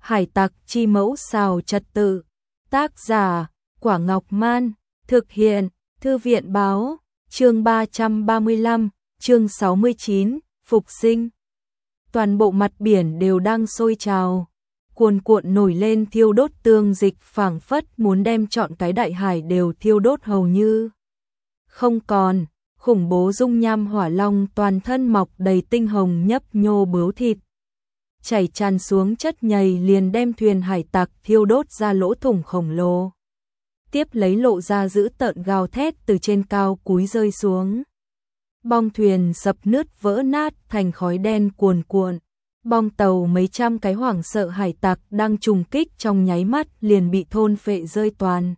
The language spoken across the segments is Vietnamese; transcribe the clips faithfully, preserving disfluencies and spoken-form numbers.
Hải tặc chi mẫu xào trật tự. Tác giả, Quả Ngọc Man. Thực hiện, Thư viện báo. Chương ba trăm ba mươi lăm, chương sáu mươi chín, Phục sinh. Toàn bộ mặt biển đều đang sôi trào, cuồn cuộn nổi lên thiêu đốt tương dịch, phảng phất muốn đem trọn cái đại hải đều thiêu đốt hầu như không còn. Khủng bố dung nham hỏa long toàn thân mọc đầy tinh hồng nhấp nhô bướu thịt, chảy tràn xuống chất nhầy liền đem thuyền hải tặc thiêu đốt ra lỗ thủng khổng lồ. Tiếp lấy lộ ra dữ tợn gào thét từ trên cao cúi rơi xuống. Bong thuyền sập nứt vỡ nát thành khói đen cuồn cuộn. Bong tàu mấy trăm cái hoảng sợ hải tặc đang trùng kích trong nháy mắt liền bị thôn phệ rơi toàn.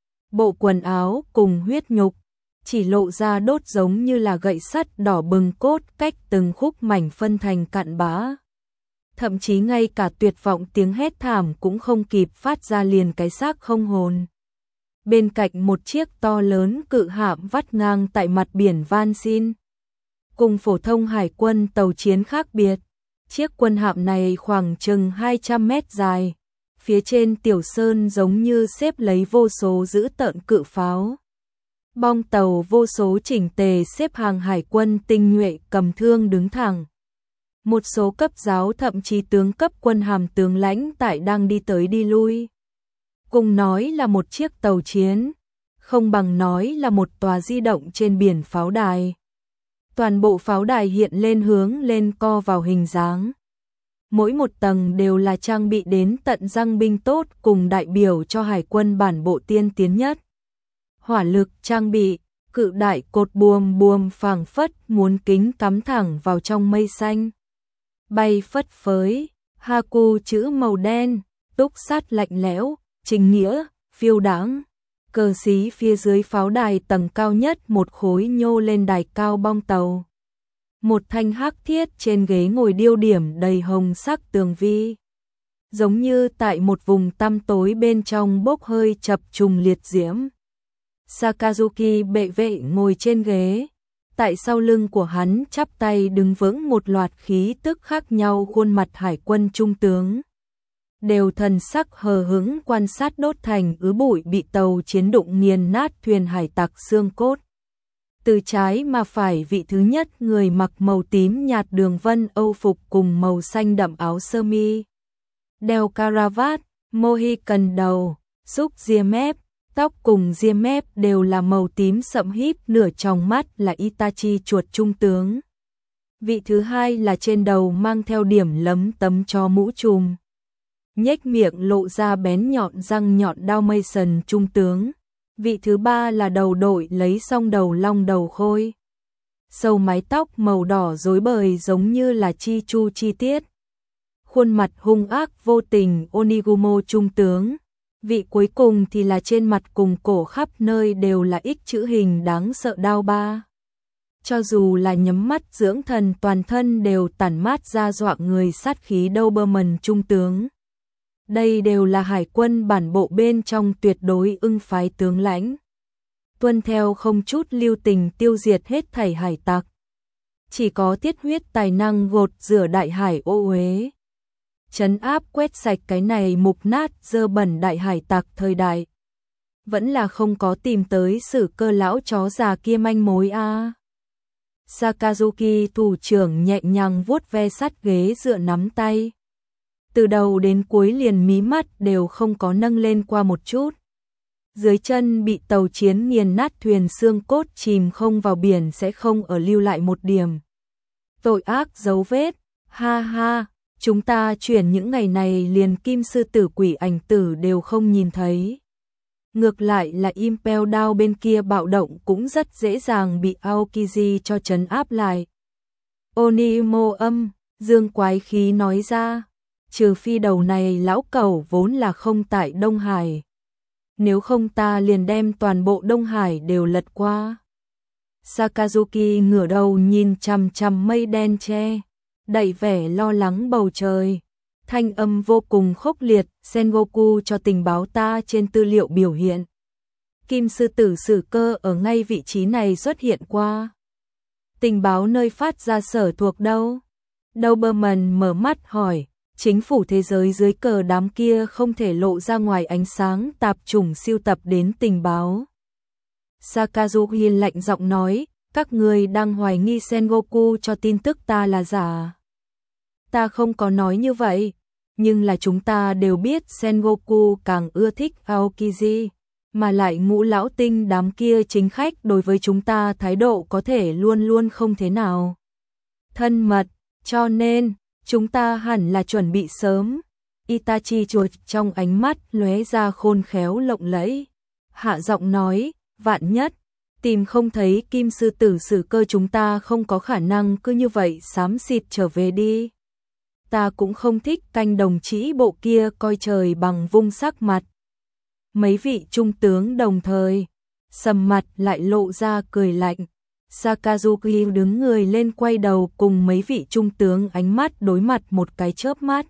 Bộ quần áo cùng huyết nhục, chỉ lộ ra đốt giống như là gậy sắt đỏ bừng cốt cách từng khúc mảnh phân thành cặn bã. Thậm chí ngay cả tuyệt vọng tiếng hét thảm cũng không kịp phát ra liền cái xác không hồn. Bên cạnh một chiếc to lớn cự hạm vắt ngang tại mặt biển van xin. Cùng phổ thông hải quân tàu chiến khác biệt, chiếc quân hạm này khoảng chừng hai trăm mét dài. Phía trên tiểu sơn giống như xếp lấy vô số dữ tợn cự pháo. Bong tàu vô số chỉnh tề xếp hàng hải quân tinh nhuệ cầm thương đứng thẳng. Một số cấp giáo thậm chí tướng cấp quân hàm tướng lãnh tại đang đi tới đi lui. Cùng nói là một chiếc tàu chiến, không bằng nói là một tòa di động trên biển pháo đài. Toàn bộ pháo đài hiện lên hướng lên co vào hình dáng. Mỗi một tầng đều là trang bị đến tận răng binh tốt cùng đại biểu cho hải quân bản bộ tiên tiến nhất. Hỏa lực trang bị, cự đại cột buồm buồm phảng phất muốn kính cắm thẳng vào trong mây xanh. Bay phất phới, Haku chữ màu đen, túc sát lạnh lẽo, chính nghĩa, phiêu đãng. Cờ xí phía dưới pháo đài tầng cao nhất một khối nhô lên đài cao bong tàu. Một thanh hắc thiết trên ghế ngồi điêu điểm đầy hồng sắc tường vi. Giống như tại một vùng tăm tối bên trong bốc hơi chập trùng liệt diễm. Sakazuki bệ vệ ngồi trên ghế. Tại sau lưng của hắn chắp tay đứng vững một loạt khí tức khác nhau khuôn mặt hải quân trung tướng. Đều thần sắc hờ hững quan sát đốt thành ứ bụi bị tàu chiến đụng nghiền nát thuyền hải tặc xương cốt. Từ trái mà phải vị thứ nhất người mặc màu tím nhạt đường vân âu phục cùng màu xanh đậm áo sơ mi. Đeo caravat, mohican đầu, xúc ria mép, tóc cùng ria mép đều là màu tím sậm híp, nửa tròng mắt là Itachi chuột trung tướng. Vị thứ hai là trên đầu mang theo điểm lấm tấm cho mũ trùm. Nhếch miệng lộ ra bén nhọn răng nhọn đao Mason trung tướng. Vị thứ ba là đầu đội lấy song đầu long đầu khôi. Sâu mái tóc màu đỏ rối bời giống như là chi chu chi tiết. Khuôn mặt hung ác vô tình Onigumo trung tướng. Vị cuối cùng thì là trên mặt cùng cổ khắp nơi đều là X chữ hình đáng sợ đao ba. Cho dù là nhắm mắt dưỡng thần toàn thân đều tản mát ra dọa người sát khí Doberman trung tướng. Đây đều là hải quân bản bộ bên trong tuyệt đối ưng phái tướng lãnh. Tuân theo không chút lưu tình tiêu diệt hết thảy hải tặc. Chỉ có tiết huyết tài năng gột rửa đại hải ô uế. Trấn áp quét sạch cái này mục nát dơ bẩn đại hải tặc thời đại. Vẫn là không có tìm tới sử cơ lão chó già kia manh mối a. À. Sakazuki thủ trưởng nhẹ nhàng vuốt ve sát ghế dựa nắm tay. Từ đầu đến cuối liền mí mắt đều không có nâng lên qua một chút. Dưới chân bị tàu chiến nghiền nát thuyền xương cốt chìm không vào biển sẽ không ở lưu lại một điểm tội ác dấu vết. Ha ha, chúng ta chuyển những ngày này liền kim sư tử quỷ ảnh tử đều không nhìn thấy. Ngược lại là Impel Down bên kia bạo động cũng rất dễ dàng bị Aokiji cho trấn áp lại. Onimo âm, dương quái khí nói ra. Trừ phi đầu này lão cẩu vốn là không tại Đông Hải. Nếu không ta liền đem toàn bộ Đông Hải đều lật qua. Sakazuki ngửa đầu nhìn chằm chằm mây đen che, đầy vẻ lo lắng bầu trời. Thanh âm vô cùng khốc liệt, Sengoku cho tình báo ta trên tư liệu biểu hiện. Kim sư tử sử cơ ở ngay vị trí này xuất hiện qua. Tình báo nơi phát ra sở thuộc đâu? Doberman mở mắt hỏi. chính phủ thế giới dưới cờ đám kia không thể lộ ra ngoài ánh sáng tạp chủng siêu tập đến tình báo. Sakazuki lạnh giọng nói, các người đang hoài nghi Sengoku cho tin tức ta là giả. Ta không có nói như vậy, nhưng là chúng ta đều biết Sengoku càng ưa thích Aokiji, mà lại Ngũ lão tinh đám kia chính khách đối với chúng ta thái độ có thể luôn luôn không thế nào thân mật, cho nên chúng ta hẳn là chuẩn bị sớm. Itachi chuột trong ánh mắt lóe ra khôn khéo lộng lẫy, hạ giọng nói, vạn nhất tìm không thấy kim sư tử sử cơ chúng ta không có khả năng cứ như vậy xám xịt trở về đi. Ta cũng không thích canh đồng chí bộ kia coi trời bằng vung sắc mặt. Mấy vị trung tướng đồng thời sầm mặt lại lộ ra cười lạnh. Sakazuki đứng người lên quay đầu cùng mấy vị trung tướng ánh mắt đối mặt một cái chớp mắt.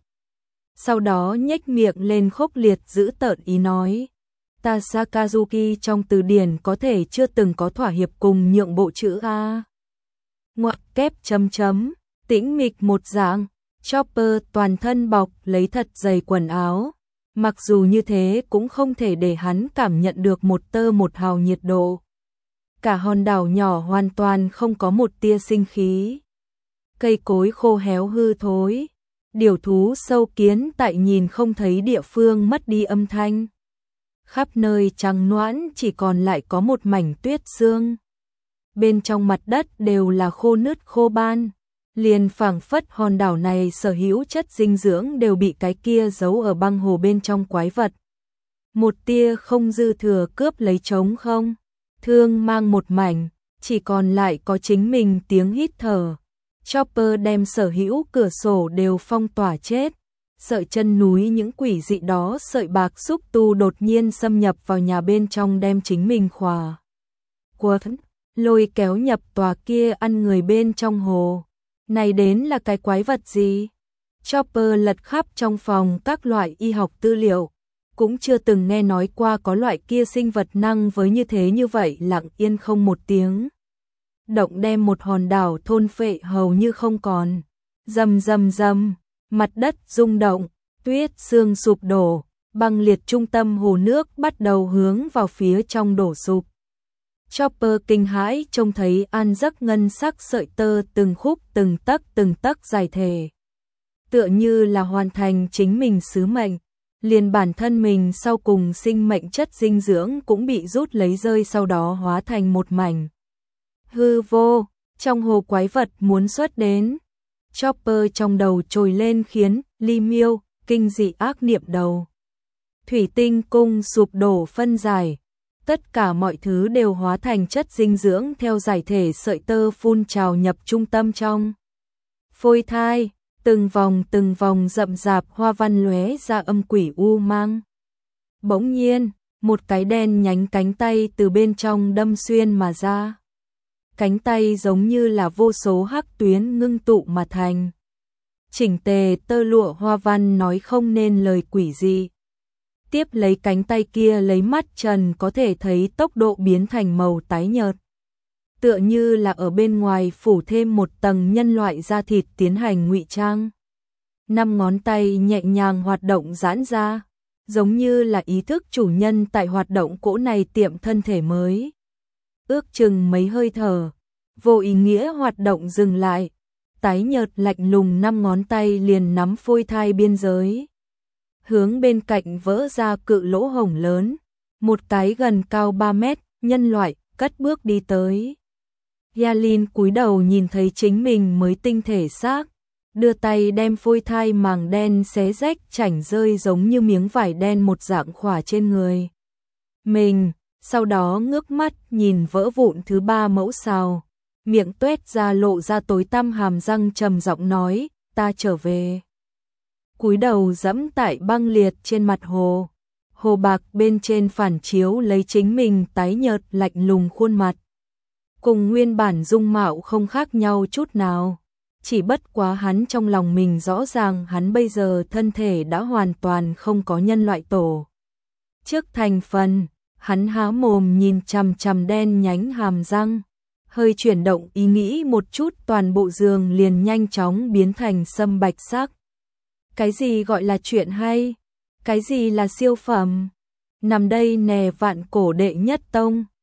Sau đó nhếch miệng lên khốc liệt giữ tợn ý nói. Ta Sakazuki trong từ điển có thể chưa từng có thỏa hiệp cùng nhượng bộ chữ A. Ngoặc kép chấm chấm, tĩnh mịch một dạng, Chopper toàn thân bọc lấy thật dày quần áo. Mặc dù như thế cũng không thể để hắn cảm nhận được một tơ một hào nhiệt độ. Cả hòn đảo nhỏ hoàn toàn không có một tia sinh khí. Cây cối khô héo hư thối. Điểu thú sâu kiến tại nhìn không thấy địa phương mất đi âm thanh. Khắp nơi trắng noãn chỉ còn lại có một mảnh tuyết sương. Bên trong mặt đất đều là khô nứt khô ban. Liền phảng phất hòn đảo này sở hữu chất dinh dưỡng đều bị cái kia giấu ở băng hồ bên trong quái vật. Một tia không dư thừa cướp lấy trống không. Thương mang một mảnh, chỉ còn lại có chính mình tiếng hít thở. Chopper đem sở hữu cửa sổ đều phong tỏa chết. Sợi chân núi những quỷ dị đó sợi bạc xúc tu đột nhiên xâm nhập vào nhà bên trong đem chính mình khỏa. Quật, lôi kéo nhập tòa kia ăn người bên trong hồ. Này đến là cái quái vật gì? Chopper lật khắp trong phòng các loại y học tư liệu. Cũng chưa từng nghe nói qua có loại kia sinh vật năng với như thế như vậy lặng yên không một tiếng. Động đem một hòn đảo thôn phệ hầu như không còn. Rầm rầm rầm, mặt đất rung động, tuyết sương sụp đổ, băng liệt trung tâm hồ nước bắt đầu hướng vào phía trong đổ sụp. Chopper kinh hãi trông thấy an giấc ngân sắc sợi tơ từng khúc từng tấc từng tấc dài thể. Tựa như là hoàn thành chính mình sứ mệnh, liền bản thân mình sau cùng sinh mệnh chất dinh dưỡng cũng bị rút lấy rơi sau đó hóa thành một mảnh. Hư vô, trong hồ quái vật muốn xuất đến. Chopper trong đầu trồi lên khiến Ly Miêu kinh dị ác niệm đầu. Thủy tinh cung sụp đổ phân giải. Tất cả mọi thứ đều hóa thành chất dinh dưỡng theo giải thể sợi tơ phun trào nhập trung tâm trong. Phôi thai, từng vòng từng vòng rậm rạp hoa văn lóe ra âm quỷ u mang. Bỗng nhiên, một cái đen nhánh cánh tay từ bên trong đâm xuyên mà ra. Cánh tay giống như là vô số hắc tuyến ngưng tụ mà thành. Chỉnh tề tơ lụa hoa văn nói không nên lời quỷ dị. Tiếp lấy cánh tay kia lấy mắt trần có thể thấy tốc độ biến thành màu tái nhợt. Tựa như là ở bên ngoài phủ thêm một tầng nhân loại da thịt tiến hành ngụy trang. Năm ngón tay nhẹ nhàng hoạt động giãn ra, giống như là ý thức chủ nhân tại hoạt động cỗ này tiệm thân thể mới. Ước chừng mấy hơi thở, vô ý nghĩa hoạt động dừng lại, tái nhợt lạnh lùng năm ngón tay liền nắm phôi thai biên giới. Hướng bên cạnh vỡ ra cự lỗ hổng lớn, một cái gần cao ba mét, nhân loại, cất bước đi tới. Yalin cúi đầu nhìn thấy chính mình mới tinh thể xác, đưa tay đem phôi thai màng đen xé rách chảnh rơi giống như miếng vải đen một dạng khỏa trên người. Mình, sau đó ngước mắt nhìn vỡ vụn thứ ba mẫu xào, miệng tuét ra lộ ra tối tăm hàm răng trầm giọng nói, ta trở về. Cúi đầu dẫm tại băng liệt trên mặt hồ, hồ bạc bên trên phản chiếu lấy chính mình tái nhợt lạnh lùng khuôn mặt. Cùng nguyên bản dung mạo không khác nhau chút nào, chỉ bất quá hắn trong lòng mình rõ ràng hắn bây giờ thân thể đã hoàn toàn không có nhân loại tổ. Trước thành phần, hắn há mồm nhìn chằm chằm đen nhánh hàm răng, hơi chuyển động ý nghĩ một chút toàn bộ giường liền nhanh chóng biến thành sâm bạch sắc. Cái gì gọi là chuyện hay? Cái gì là siêu phẩm? Nằm đây nè vạn cổ đệ nhất tông.